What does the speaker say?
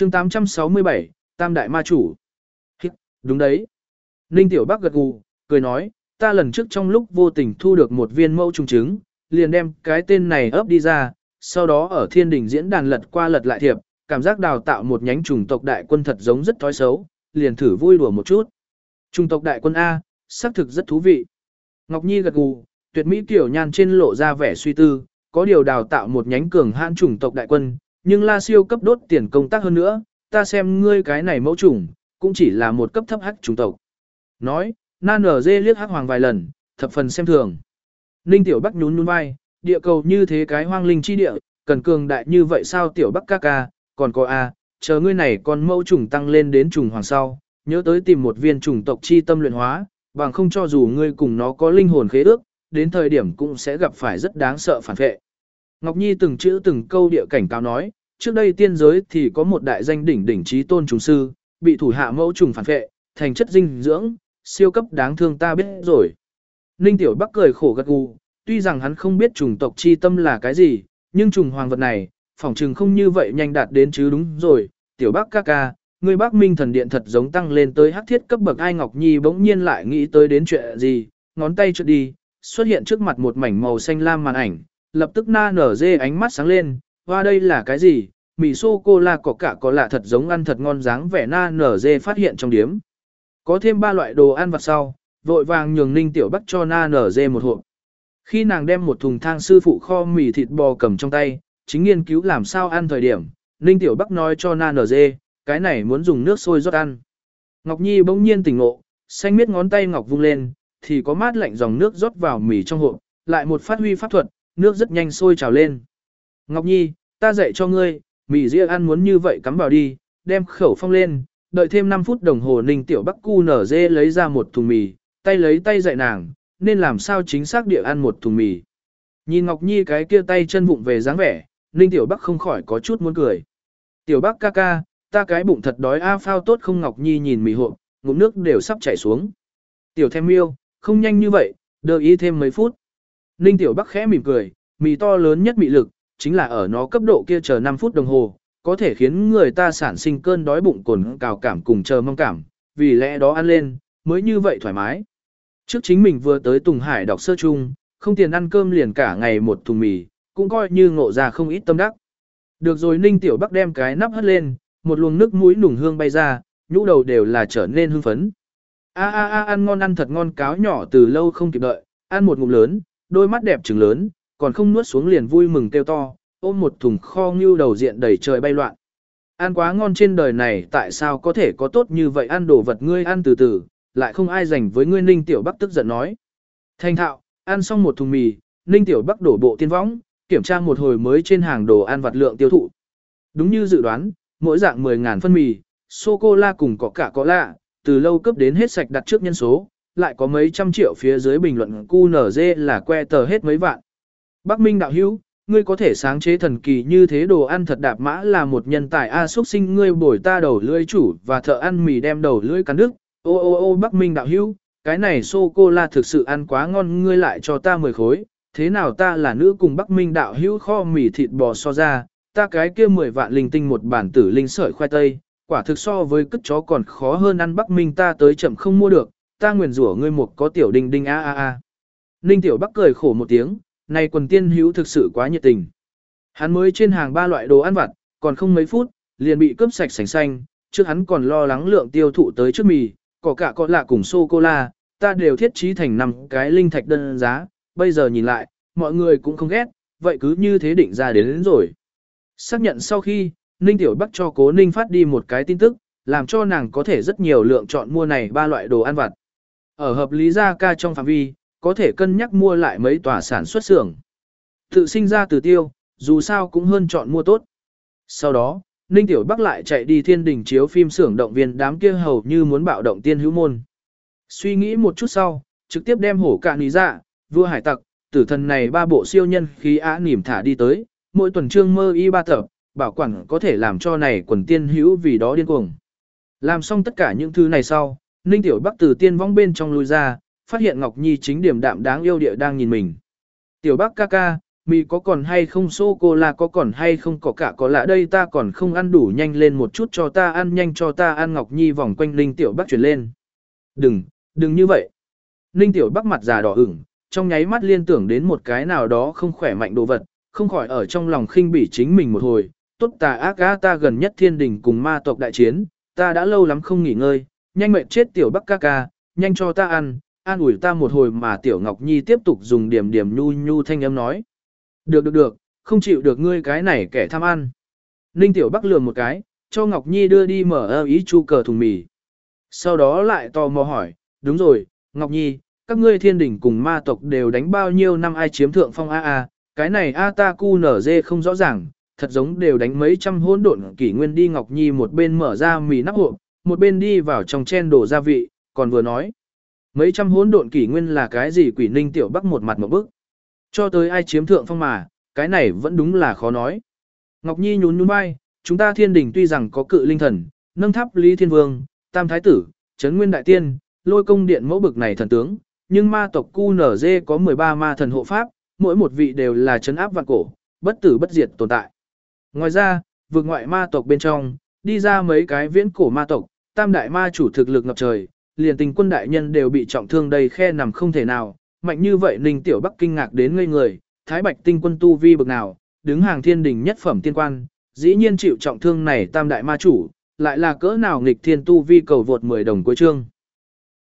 chương 867, Tam Đại Ma Chủ. Đúng đấy. Ninh Tiểu Bắc gật gù, cười nói, ta lần trước trong lúc vô tình thu được một viên mẫu trùng trứng, liền đem cái tên này ấp đi ra, sau đó ở thiên đình diễn đàn lật qua lật lại thiệp, cảm giác đào tạo một nhánh chủng tộc đại quân thật giống rất thói xấu, liền thử vui đùa một chút. Chủng tộc đại quân A, xác thực rất thú vị. Ngọc Nhi gật gù, tuyệt mỹ tiểu nhan trên lộ ra vẻ suy tư, có điều đào tạo một nhánh cường hãn chủng tộc đại quân, nhưng La Siêu cấp đốt tiền công tác hơn nữa, ta xem ngươi cái này mẫu chủng, cũng chỉ là một cấp thấp hắc chủng tộc. Nói, Nan ở dê liếc hắc hoàng vài lần, thập phần xem thường. Ninh Tiểu Bắc nhún nhún vai, địa cầu như thế cái hoang linh chi địa, cần cường đại như vậy sao Tiểu Bắc ca ca, còn có A, chờ ngươi này còn mẫu chủng tăng lên đến chủng hoàng sau, nhớ tới tìm một viên chủng tộc chi tâm luyện hóa, bằng không cho dù ngươi cùng nó có linh hồn khế ước, đến thời điểm cũng sẽ gặp phải rất đáng sợ phản vệ. Ngọc Nhi từng chữ từng câu địa cảnh cáo nói, trước đây tiên giới thì có một đại danh đỉnh đỉnh trí tôn trùng sư, bị thủ hạ mẫu trùng phản vệ, thành chất dinh dưỡng, siêu cấp đáng thương ta biết rồi. Ninh Tiểu Bắc cười khổ gật gù, tuy rằng hắn không biết chủng tộc chi tâm là cái gì, nhưng trùng hoàng vật này, phỏng chừng không như vậy nhanh đạt đến chứ đúng rồi. Tiểu Bắc ca ca, người Bắc Minh thần điện thật giống tăng lên tới hắc thiết cấp bậc ai. Ngọc Nhi bỗng nhiên lại nghĩ tới đến chuyện gì, ngón tay trượt đi, xuất hiện trước mặt một mảnh màu xanh lam màn ảnh, lập tức na nở dê ánh mắt sáng lên, hoa đây là cái gì, mì sô-cô-la có cả có lạ thật giống ăn thật ngon dáng vẻ. Na nở dê phát hiện trong điếm. Có thêm 3 loại đồ ăn vặt sau, vội vàng nhường Ninh Tiểu Bắc cho na nở dê một hộp. Khi nàng đem một thùng thang sư phụ kho mì thịt bò cầm trong tay, chính nghiên cứu làm sao ăn thời điểm, Ninh Tiểu Bắc nói cho na nở dê, cái này muốn dùng nước sôi rót ăn. Ngọc Nhi bỗng nhiên tỉnh ngộ, xanh miết ngón tay ngọc vung lên, thì có mát lạnh dòng nước rót vào mì trong hộp, lại một phát huy pháp thuật, nước rất nhanh sôi trào lên. Ngọc Nhi, ta dạy cho ngươi, mì ria ăn muốn như vậy cắm vào đi, đem khẩu phong lên, đợi thêm 5 phút đồng hồ. Ninh Tiểu Bắc cu nở dê lấy ra một thùng mì, tay lấy tay dạy nàng, nên làm sao chính xác địa ăn một thùng mì. Nhìn Ngọc Nhi cái kia tay chân vụng về dáng vẻ, Ninh Tiểu Bắc không khỏi có chút muốn cười. Tiểu Bắc ca ca, ta cái bụng thật đói a phao tốt không. Ngọc Nhi nhìn mì hộp, ngụm nước đều sắp chảy xuống. Tiểu Thêm Miêu, không nhanh như vậy, đợi ý thêm mấy phút. Ninh Tiểu Bắc khẽ mỉm cười, mì to lớn nhất mị lực, chính là ở nó cấp độ kia chờ 5 phút đồng hồ, có thể khiến người ta sản sinh cơn đói bụng cồn cào cảm cùng chờ mong cảm, vì lẽ đó ăn lên, mới như vậy thoải mái. Trước chính mình vừa tới Tùng Hải đọc sơ chung, không tiền ăn cơm liền cả ngày một thùng mì, cũng coi như ngộ ra không ít tâm đắc. Được rồi, Ninh Tiểu Bắc đem cái nắp hất lên, một luồng nước mũi nùng hương bay ra, nhũ đầu đều là trở nên hưng phấn. Ăn ngon, ăn thật ngon. Cáo nhỏ từ lâu không kịp đợi, ăn một ngụm lớn, đôi mắt đẹp trừng lớn, còn không nuốt xuống liền vui mừng kêu to, ôm một thùng kho ngưu đầu diện đầy trời bay loạn. Ăn quá ngon, trên đời này tại sao có thể có tốt như vậy, ăn đồ vật ngươi ăn từ từ, lại không ai dành với ngươi. Ninh Tiểu Bắc tức giận nói. Thành thạo, ăn xong một thùng mì, Ninh Tiểu Bắc đổ bộ tiên võng, kiểm tra một hồi mới trên hàng đồ ăn vặt lượng tiêu thụ. Đúng như dự đoán, mỗi dạng 10.000 phân mì, sô-cô-la cùng có cả có lạ, từ lâu cấp đến hết sạch đặt trước nhân số, lại có mấy trăm triệu phía dưới bình luận QNZ là que tờ hết mấy vạn. Bắc Minh đạo hữu, ngươi có thể sáng chế thần kỳ như thế, đồ ăn thật đạp mã là một nhân tài a. Xuất sinh ngươi bồi ta đầu lưỡi chủ và thợ ăn mì đem đầu lưỡi cắn đứt. Ô Bắc Minh đạo hữu, cái này sô-cô-la thực sự ăn quá ngon, ngươi lại cho ta 10 khối. Thế nào ta là nữ cùng Bắc Minh đạo hữu kho mì thịt bò so ra, ta cái kia 10 vạn linh tinh một bản tử linh sợi khoai tây, quả thực so với cất chó còn khó hơn ăn. Bắc Minh ta tới chậm không mua được, ta nguyền rủa ngươi một có tiểu đinh đinh a. Ninh Tiểu Bắc cười khổ một tiếng, này quần tiên hữu thực sự quá nhiệt tình. Hắn mới trên hàng 3 loại đồ ăn vặt, còn không mấy phút, liền bị cướp sạch sành xanh, trước hắn còn lo lắng lượng tiêu thụ tới trước mì, có cả có lạ cùng sô-cô-la, ta đều thiết trí thành 5 cái linh thạch đơn giá, bây giờ nhìn lại, mọi người cũng không ghét, vậy cứ như thế định ra đến rồi. Xác nhận sau khi, Ninh Tiểu Bắc cho Cố Ninh phát đi một cái tin tức, làm cho nàng có thể rất nhiều lựa chọn mua này 3 loại đồ ăn vặt. Ở hợp lý gia ca trong phạm vi, có thể cân nhắc mua lại mấy tòa sản xuất xưởng. Tự sinh ra từ tiêu, dù sao cũng hơn chọn mua tốt. Sau đó, Ninh Tiểu Bắc lại chạy đi Thiên Đình chiếu phim xưởng động viên đám kia hầu như muốn bạo động tiên hữu môn. Suy nghĩ một chút sau, trực tiếp đem hổ cạn lý dạ, vua hải tặc, tử thần này 3 bộ siêu nhân khí á nỉm thả đi tới, mỗi tuần trương mơ y 3 tập, bảo quản có thể làm cho này quần tiên hữu vì đó điên cuồng. Làm xong tất cả những thứ này sau, Ninh Tiểu Bắc từ tiên vong bên trong lui ra, phát hiện Ngọc Nhi chính điềm đạm đáng yêu địa đang nhìn mình. Tiểu Bắc ca ca, Mì có còn hay không, sô-cô-la có còn hay không, có cả có lạ đây ta còn không ăn đủ, nhanh lên một chút cho ta ăn, nhanh cho ta ăn. Ngọc Nhi vòng quanh Ninh Tiểu Bắc chuyển lên. Đừng như vậy. Ninh Tiểu Bắc mặt già đỏ ửng, trong nháy mắt liên tưởng đến một cái nào đó không khỏe mạnh đồ vật, không khỏi ở trong lòng khinh bỉ chính mình một hồi. Tốt tà ác á, ta gần nhất thiên đình cùng ma tộc đại chiến, ta đã lâu lắm không nghỉ ngơi, nhanh mệt chết Tiểu Bắc ca ca, nhanh cho ta ăn, an ủi ta một hồi. Mà Tiểu Ngọc Nhi tiếp tục dùng điểm điểm nhu nhu thanh âm nói. Được, không chịu được ngươi cái này kẻ tham ăn. Ninh Tiểu Bắc lườm một cái, cho Ngọc Nhi đưa đi mở ý chu cờ thùng mì. Sau đó lại tò mò hỏi, đúng rồi, Ngọc Nhi, các ngươi thiên đỉnh cùng ma tộc đều đánh bao nhiêu năm, ai chiếm thượng phong a? Cái này ta cu nở dê không rõ ràng, thật giống đều đánh mấy trăm hỗn độn kỷ nguyên đi. Ngọc Nhi một bên mở ra mì nắp hộp, một bên đi vào trong chen đổ gia vị, còn vừa nói. Mấy trăm hỗn độn kỷ nguyên là cái gì quỷ? Ninh Tiểu Bắc một mặt một bức. Cho tới ai chiếm thượng phong mà, cái này vẫn đúng là khó nói. Ngọc Nhi nhún nhún vai, chúng ta thiên đình tuy rằng có cự linh thần, nâng tháp Lý Thiên Vương, Tam Thái Tử, Trấn Nguyên Đại Tiên, Lôi Công Điện mẫu bực này thần tướng, nhưng ma tộc QNZ có 13 ma thần hộ pháp, mỗi một vị đều là trấn áp vạn cổ, bất tử bất diệt tồn tại. Ngoài ra, vượt ngoại ma tộc bên trong, đi ra mấy cái viễn cổ ma tộc, tam đại ma chủ thực lực ngập trời, liền Tình Quân đại nhân đều bị trọng thương đầy khe nằm không thể nào, mạnh như vậy. Ninh Tiểu Bắc kinh ngạc đến ngây người, Thái Bạch Tinh Quân tu vi bực nào, đứng hàng thiên đình nhất phẩm tiên quan, dĩ nhiên chịu trọng thương này tam đại ma chủ, lại là cỡ nào nghịch thiên tu vi. Cầu vượt 10 đồng cuối chương.